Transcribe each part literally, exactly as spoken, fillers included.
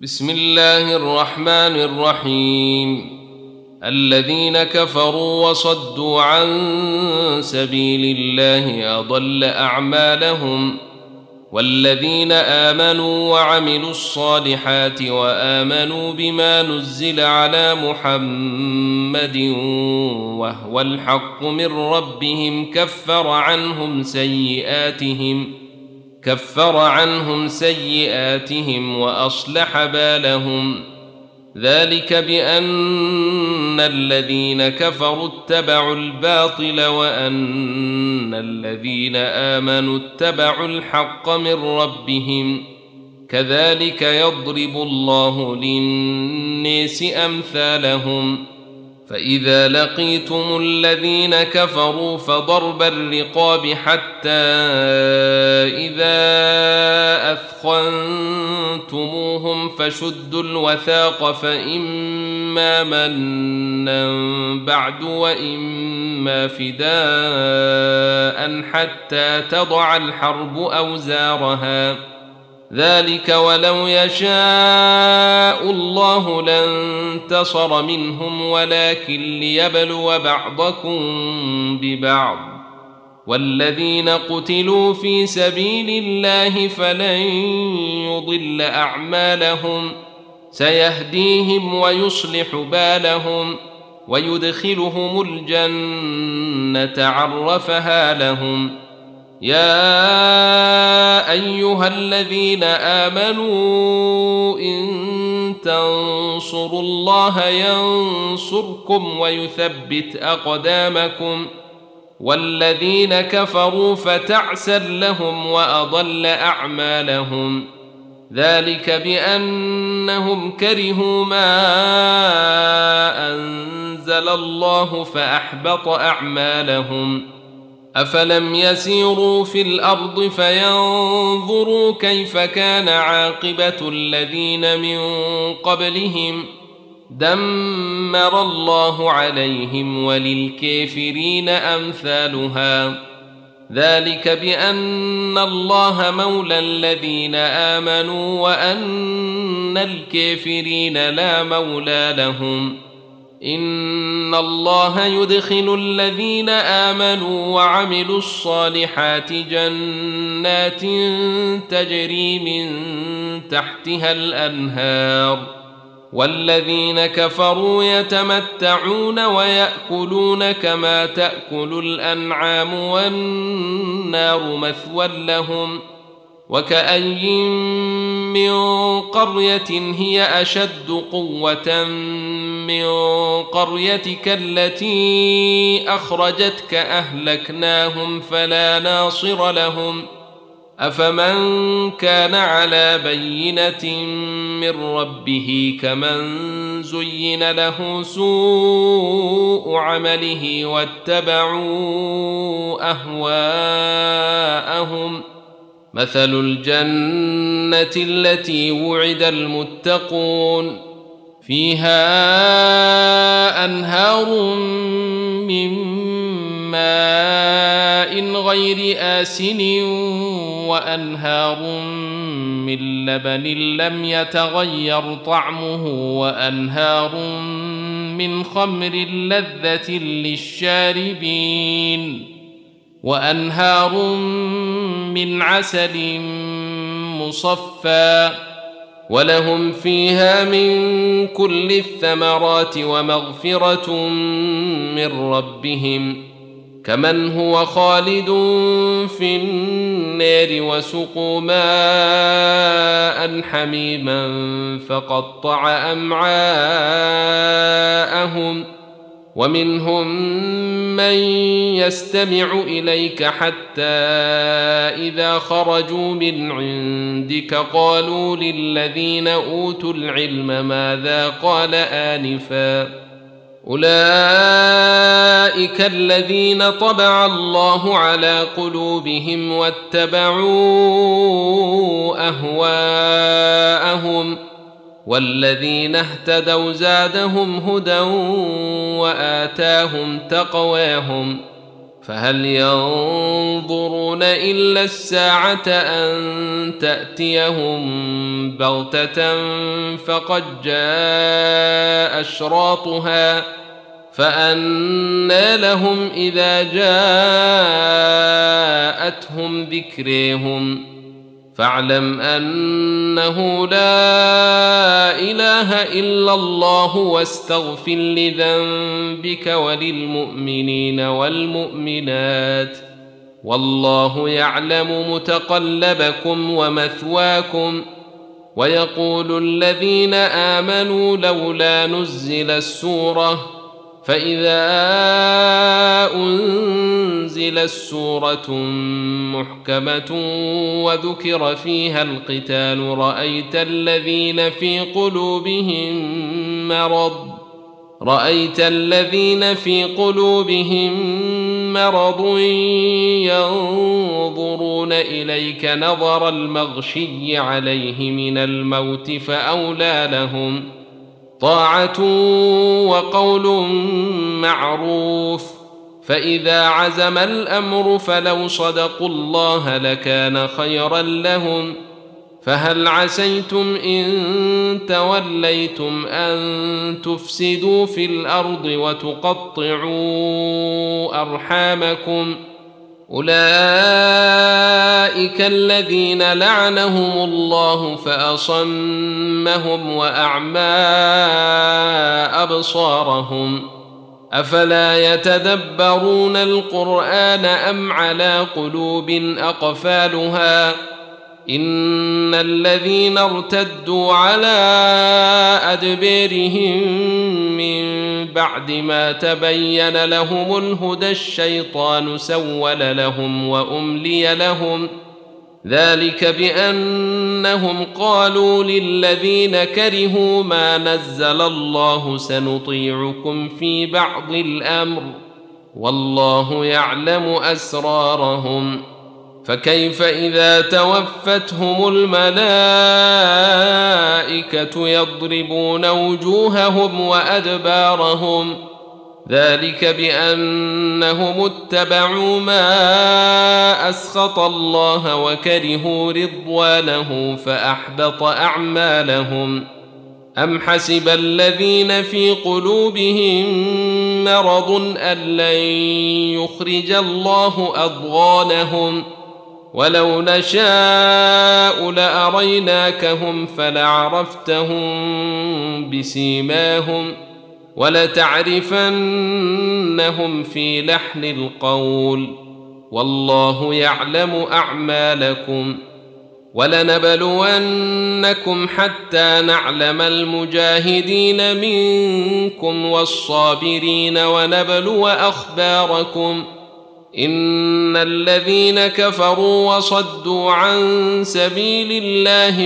بسم الله الرحمن الرحيم. الذين كفروا وصدوا عن سبيل الله أضل أعمالهم، والذين آمنوا وعملوا الصالحات وآمنوا بما نزل على محمد وهو الحق من ربهم كفر عنهم سيئاتهم كفر عنهم سيئاتهم وأصلح بالهم. ذلك بأن الذين كفروا اتبعوا الباطل وأن الذين آمنوا اتبعوا الحق من ربهم، كذلك يضرب الله للناس أمثالهم. فإذا لقيتم الذين كفروا فضرب الرقاب حتى إذا أثخنتموهم فشدوا الوثاق، فإما منا بعد وإما فداء حتى تضع الحرب أوزارها. ذلك ولو يشاء الله لانتصر منهم ولكن ليبلو بعضكم ببعض. والذين قتلوا في سبيل الله فلن يضل أعمالهم، سيهديهم ويصلح بالهم ويدخلهم الجنة عرفها لهم. يا أيها الذين آمنوا إن تنصروا الله ينصركم ويثبت أقدامكم، والذين كفروا فتعسا لهم وأضل أعمالهم. ذلك بأنهم كرهوا ما أنزل الله فأحبط أعمالهم. أفلم يسيروا في الأرض فينظروا كيف كان عاقبة الذين من قبلهم، دمر الله عليهم وللكافرين أمثالها. ذلك بأن الله مولى الذين آمنوا وأن الكافرين لا مولى لهم. إن الله يدخل الذين آمنوا وعملوا الصالحات جنات تجري من تحتها الأنهار، والذين كفروا يتمتعون ويأكلون كما تأكل الأنعام والنار مثوى لهم. وكأي من قرية هي أشد قوة من قريتك التي أخرجتك أهلكناهم فلا ناصر لهم. أفمن كان على بينة من ربه كمن زين له سوء عمله واتبعوا أهواءهم. مثل الجنة التي وعد المتقون فيها أنهار من ماء غير آسن وأنهار من لبن لم يتغير طعمه وأنهار من خمر لذة للشاربين وأنهار من عسل مصفى، ولهم فيها من كل الثمرات ومغفرة من ربهم، كمن هو خالد في النار وسقوا ماء حميما فقطع أمعاءهم. ومنهم من يستمع إليك حتى إذا خرجوا من عندك قالوا للذين أوتوا العلم ماذا قال آنفا، أولئك الذين طبع الله على قلوبهم واتبعوا أهواءهم، والذين اهتدوا زادهم هدى وآتاهم تقواهم. فهل ينظرون إلا الساعة أن تأتيهم بغتة فقد جاء أشراطها فأنى لهم إذا جاءتهم ذكريهم فاعلم أنه لا إله إلا الله واستغفر لذنبك وللمؤمنين والمؤمنات والله يعلم متقلبكم ومثواكم. ويقول الذين آمنوا لولا نزلت سورة فإذا أنزلت سورة محكمة وذكر فيها القتال رأيت الذين في قلوبهم مرض رأيت الذين في قلوبهم مرض ينظرون إليك نظر المغشي عليه من الموت فأولى لهم طاعة وقول معروف. فإذا عزم الأمر فلو صدقوا الله لكان خيرا لهم. فهل عسيتم إن توليتم أن تفسدوا في الأرض وتقطعوا أرحامكم أولئك الذين لعنهم الله فأصمهم وأعمى أبصارهم أفلا يتدبرون القرآن أم على قلوب أقفالها إن الذين ارتدوا على أدبارهم من بعد ما تبين لهم الهدى الشيطان سول لهم وأملي لهم ذلك بأنهم قالوا للذين كرهوا ما نزل الله سنطيعكم في بعض الأمر والله يعلم أسرارهم. فكيف إذا توفتهم الملائكة يضربون وجوههم وأدبارهم ذلك بأنهم اتبعوا ما أسخط الله وكرهوا رضوانه فأحبط أعمالهم. أم حسب الذين في قلوبهم مرض أن لن يخرج الله أضغانهم ولو نشاء لأريناكهم فلعرفتهم بسيماهم ولتعرفنهم في لحن القول والله يعلم أعمالكم. ولنبلونكم حتى نعلم المجاهدين منكم والصابرين ونبلو أخباركم إن الذين كفروا وصدوا عن سبيل الله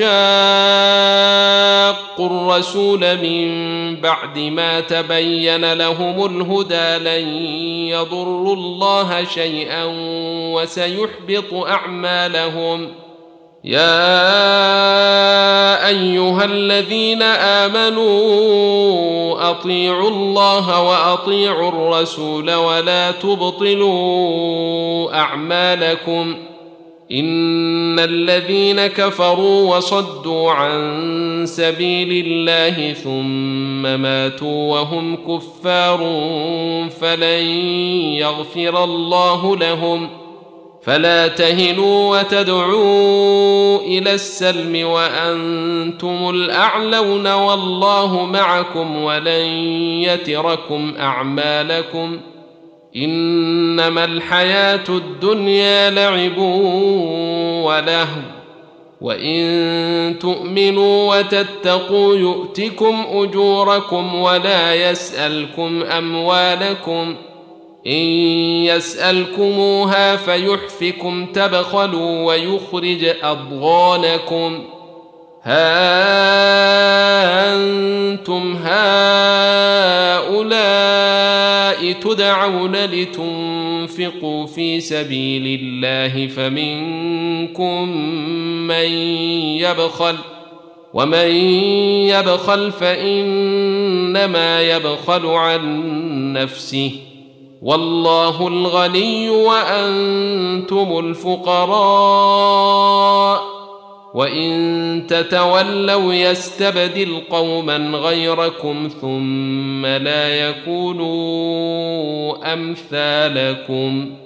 وشاقوا الرسول من بعد ما تبين لهم الهدى لن يضروا الله شيئا وسيحبط أعمالهم. يا أيها الذين آمنوا أطيعوا الله وأطيعوا الرسول ولا تبطلوا أعمالكم إن الذين كفروا وصدوا عن سبيل الله ثم ماتوا وهم كفار فلن يغفر الله لهم. فلا تهنوا وتدعوا إلى السلم وأنتم الأعلون والله معكم ولن يتركم أعمالكم إنما الحياة الدنيا لعب ولهو وإن تؤمنوا وتتقوا يؤتكم أجوركم ولا يسألكم أموالكم إن يسألكموها فيحفكم تبخلوا ويخرج أضغانكم. ها أنتم هؤلاء تدعون لتنفقوا في سبيل الله فمنكم من يبخل ومن يبخل فإنما يبخل عن نفسه والله الغني وأنتم الفقراء وإن تتولوا يستبدل قوما غيركم ثم لا يكونوا أمثالكم